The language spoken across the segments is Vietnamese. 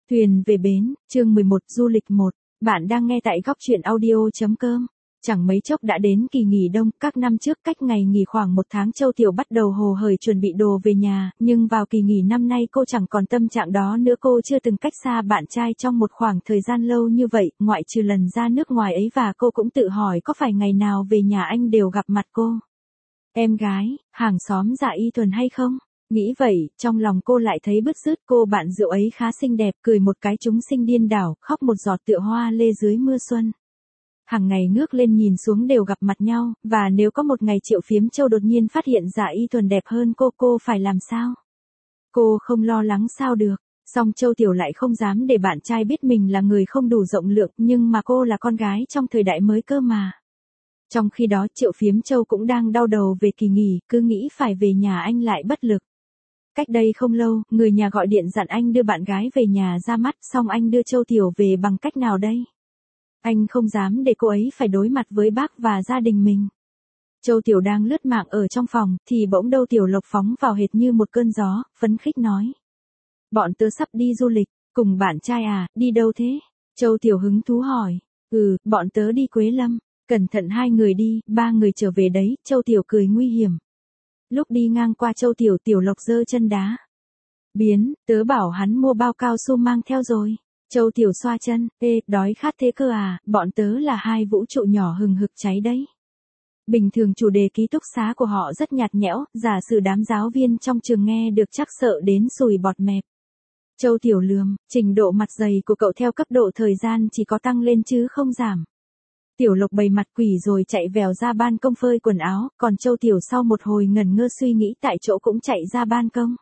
Thuyền về bến, chương 11, du lịch 1. Bạn đang nghe tại góc truyện audio.com. Chẳng mấy chốc đã đến kỳ nghỉ đông, các năm trước cách ngày nghỉ khoảng một tháng Châu Tiểu bắt đầu hồ hởi chuẩn bị đồ về nhà, nhưng vào kỳ nghỉ năm nay cô chẳng còn tâm trạng đó nữa. Cô chưa từng cách xa bạn trai trong một khoảng thời gian lâu như vậy, ngoại trừ lần ra nước ngoài ấy, và cô cũng tự hỏi có phải ngày nào về nhà anh đều gặp mặt cô, em gái, hàng xóm Dạ Y Thuần hay không? Nghĩ vậy, trong lòng cô lại thấy bứt rứt. Cô bạn rượu ấy khá xinh đẹp, cười một cái chúng sinh điên đảo, khóc một giọt tựa hoa lê dưới mưa xuân. Hàng ngày ngước lên nhìn xuống đều gặp mặt nhau, và nếu có một ngày Triệu Phiếm Châu đột nhiên phát hiện Dạ Y Thuần đẹp hơn cô phải làm sao? Cô không lo lắng sao được, song Châu Tiểu lại không dám để bạn trai biết mình là người không đủ rộng lượng, nhưng mà cô là con gái trong thời đại mới cơ mà. Trong khi đó Triệu Phiếm Châu cũng đang đau đầu về kỳ nghỉ, cứ nghĩ phải về nhà anh lại bất lực. Cách đây không lâu, người nhà gọi điện dặn anh đưa bạn gái về nhà ra mắt, xong anh đưa Châu Tiểu về bằng cách nào đây? Anh không dám để cô ấy phải đối mặt với bác và gia đình mình. Châu Tiểu đang lướt mạng ở trong phòng, thì bỗng đâu Tiểu Lộc phóng vào hệt như một cơn gió, phấn khích nói. Bọn tớ sắp đi du lịch, cùng bạn trai à, đi đâu thế? Châu Tiểu hứng thú hỏi. Bọn tớ đi Quế Lâm, cẩn thận 2 người đi, 3 người trở về đấy. Châu Tiểu cười nguy hiểm. Lúc đi ngang qua Châu Tiểu, Tiểu Lộc giơ chân đá. Biến, tớ bảo hắn mua bao cao su mang theo rồi. Châu Tiểu xoa chân, đói khát thế cơ à, bọn tớ là 2 vũ trụ nhỏ hừng hực cháy đấy. Bình thường chủ đề ký túc xá của họ rất nhạt nhẽo, giả sử đám giáo viên trong trường nghe được chắc sợ đến sùi bọt mẹp. Châu Tiểu lườm, trình độ mặt dày của cậu theo cấp độ thời gian chỉ có tăng lên chứ không giảm. Tiểu Lộc bày mặt quỷ rồi chạy vèo ra ban công phơi quần áo, còn Châu Tiểu sau một hồi ngẩn ngơ suy nghĩ tại chỗ cũng chạy ra ban công.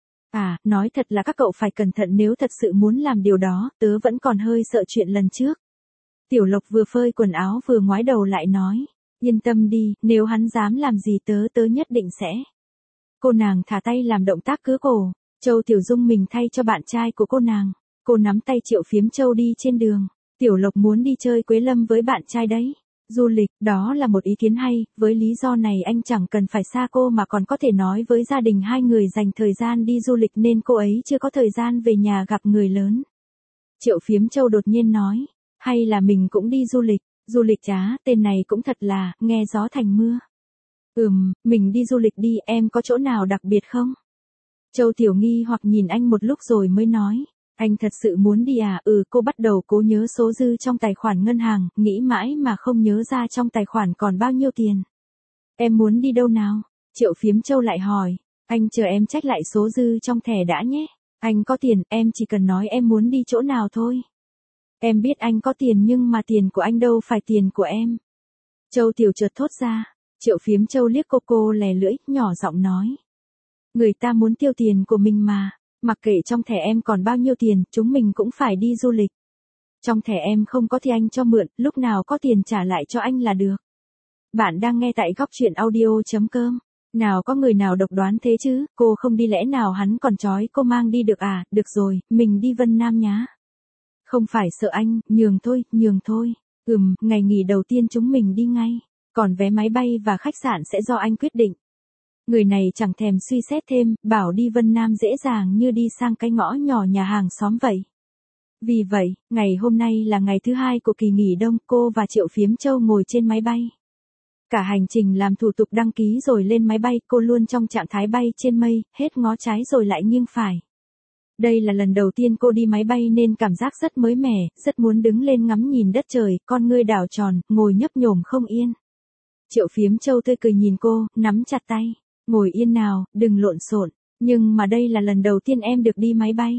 Nói thật là các cậu phải cẩn thận nếu thật sự muốn làm điều đó, tớ vẫn còn hơi sợ chuyện lần trước. Tiểu Lộc vừa phơi quần áo vừa ngoái đầu lại nói, yên tâm đi, nếu hắn dám làm gì tớ nhất định sẽ. Cô nàng thả tay làm động tác cứa cổ, Châu Tiểu dung mình thay cho bạn trai của cô nàng. Cô nắm tay Triệu Phiếm Châu đi trên đường. Tiểu Lộc muốn đi chơi Quế Lâm với bạn trai đấy. Du lịch, đó là một ý kiến hay, với lý do này anh chẳng cần phải xa cô mà còn có thể nói với gia đình 2 người dành thời gian đi du lịch nên cô ấy chưa có thời gian về nhà gặp người lớn. Triệu Phiếm Châu đột nhiên nói, hay là mình cũng đi du lịch tên này cũng thật là, nghe gió thành mưa. Mình đi du lịch đi, em có chỗ nào đặc biệt không? Châu Tiểu nghi hoặc nhìn anh một lúc rồi mới nói. Anh thật sự muốn đi à? Cô bắt đầu cố nhớ số dư trong tài khoản ngân hàng, nghĩ mãi mà không nhớ ra trong tài khoản còn bao nhiêu tiền. Em muốn đi đâu nào? Triệu Phiếm Châu lại hỏi. Anh chờ em check lại số dư trong thẻ đã nhé. Anh có tiền, em chỉ cần nói em muốn đi chỗ nào thôi. Em biết anh có tiền nhưng mà tiền của anh đâu phải tiền của em. Châu Tiểu chợt thốt ra. Triệu Phiếm Châu liếc cô lè lưỡi, nhỏ giọng nói. Người ta muốn tiêu tiền của mình mà. Mặc kệ trong thẻ em còn bao nhiêu tiền, chúng mình cũng phải đi du lịch. Trong thẻ em không có thì anh cho mượn, lúc nào có tiền trả lại cho anh là được. Bạn đang nghe tại góc truyện audio.com. Nào có người nào độc đoán thế chứ, cô không đi lẽ nào hắn còn trói cô mang đi được à? Được rồi, mình đi Vân Nam nhá. Không phải sợ anh, nhường thôi. Ngày nghỉ đầu tiên chúng mình đi ngay. Còn vé máy bay và khách sạn sẽ do anh quyết định. Người này chẳng thèm suy xét thêm, bảo đi Vân Nam dễ dàng như đi sang cái ngõ nhỏ nhà hàng xóm vậy. Vì vậy, ngày hôm nay là ngày thứ 2 của kỳ nghỉ đông, cô và Triệu Phiếm Châu ngồi trên máy bay. Cả hành trình làm thủ tục đăng ký rồi lên máy bay, cô luôn trong trạng thái bay trên mây, hết ngó trái rồi lại nghiêng phải. Đây là lần đầu tiên cô đi máy bay nên cảm giác rất mới mẻ, rất muốn đứng lên ngắm nhìn đất trời, con ngươi đảo tròn, ngồi nhấp nhổm không yên. Triệu Phiếm Châu tươi cười nhìn cô, nắm chặt tay. Ngồi yên nào, đừng lộn xộn, nhưng mà đây là lần đầu tiên em được đi máy bay.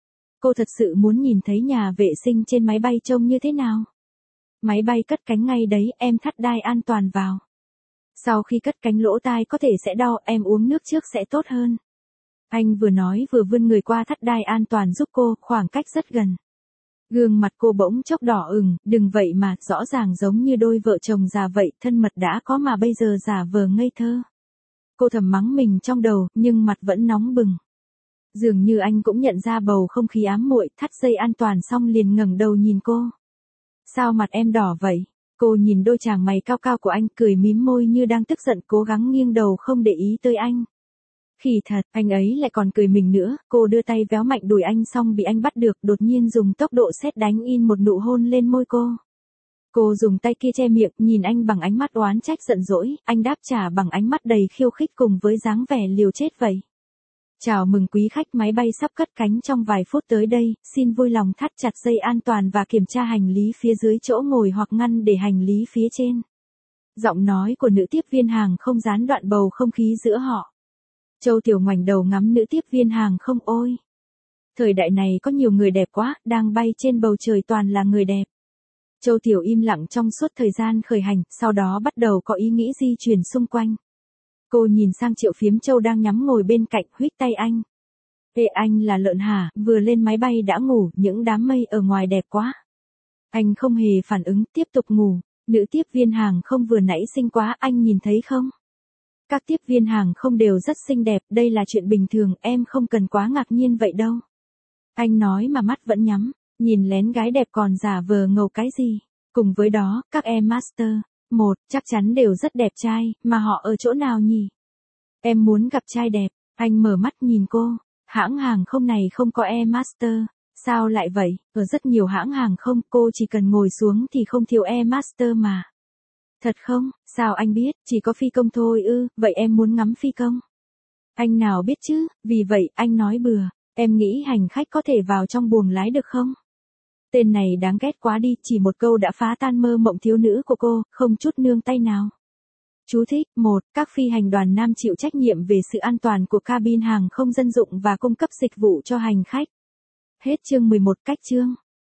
Cô thật sự muốn nhìn thấy nhà vệ sinh trên máy bay trông như thế nào. Máy bay cất cánh ngay đấy, em thắt đai an toàn vào. Sau khi cất cánh lỗ tai có thể sẽ đau, em uống nước trước sẽ tốt hơn. Anh vừa nói vừa vươn người qua thắt đai an toàn giúp cô, khoảng cách rất gần. Gương mặt cô bỗng chốc đỏ ửng, đừng vậy mà, rõ ràng giống như đôi vợ chồng già vậy, thân mật đã có mà bây giờ giả vờ ngây thơ. Cô thầm mắng mình trong đầu, nhưng mặt vẫn nóng bừng. Dường như anh cũng nhận ra bầu không khí ám muội, thắt dây an toàn xong liền ngẩng đầu nhìn cô. Sao mặt em đỏ vậy? Cô nhìn đôi chàng mày cao cao của anh, cười mím môi như đang tức giận, cố gắng nghiêng đầu không để ý tới anh. Khỉ thật, anh ấy lại còn cười mình nữa, cô đưa tay véo mạnh đùi anh xong bị anh bắt được, đột nhiên dùng tốc độ sét đánh in một nụ hôn lên môi cô. Cô dùng tay kia che miệng, nhìn anh bằng ánh mắt oán trách giận dỗi, anh đáp trả bằng ánh mắt đầy khiêu khích cùng với dáng vẻ liều chết vậy. Chào mừng quý khách, máy bay sắp cất cánh trong vài phút tới đây, xin vui lòng thắt chặt dây an toàn và kiểm tra hành lý phía dưới chỗ ngồi hoặc ngăn để hành lý phía trên. Giọng nói của nữ tiếp viên hàng không gián đoạn bầu không khí giữa họ. Châu Tiểu ngoảnh đầu ngắm nữ tiếp viên hàng không, ôi. Thời đại này có nhiều người đẹp quá, đang bay trên bầu trời toàn là người đẹp. Châu Tiểu im lặng trong suốt thời gian khởi hành, sau đó bắt đầu có ý nghĩ di chuyển xung quanh. Cô nhìn sang Triệu Phiếm Châu đang nhắm ngồi bên cạnh, huých tay anh. Ê, anh là lợn hả, vừa lên máy bay đã ngủ, những đám mây ở ngoài đẹp quá. Anh không hề phản ứng, tiếp tục ngủ. Nữ tiếp viên hàng không vừa nãy xinh quá, anh nhìn thấy không? Các tiếp viên hàng không đều rất xinh đẹp, đây là chuyện bình thường, em không cần quá ngạc nhiên vậy đâu. Anh nói mà mắt vẫn nhắm, nhìn lén gái đẹp còn giả vờ ngầu cái gì. Cùng với đó, các em Master 1 chắc chắn đều rất đẹp trai, mà họ ở chỗ nào nhỉ? Em muốn gặp trai đẹp, anh mở mắt nhìn cô, hãng hàng không này không có Air Master, sao lại vậy? Ở rất nhiều hãng hàng không, cô chỉ cần ngồi xuống thì không thiếu Air Master mà. Thật không? Sao anh biết, chỉ có phi công thôi ư, vậy em muốn ngắm phi công? Anh nào biết chứ, vì vậy anh nói bừa, em nghĩ hành khách có thể vào trong buồng lái được không? Tên này đáng ghét quá đi, chỉ một câu đã phá tan mơ mộng thiếu nữ của cô, không chút nương tay nào. Chú thích, 1. Các phi hành đoàn nam chịu trách nhiệm về sự an toàn của cabin hàng không dân dụng và cung cấp dịch vụ cho hành khách. Hết chương 11, cách chương.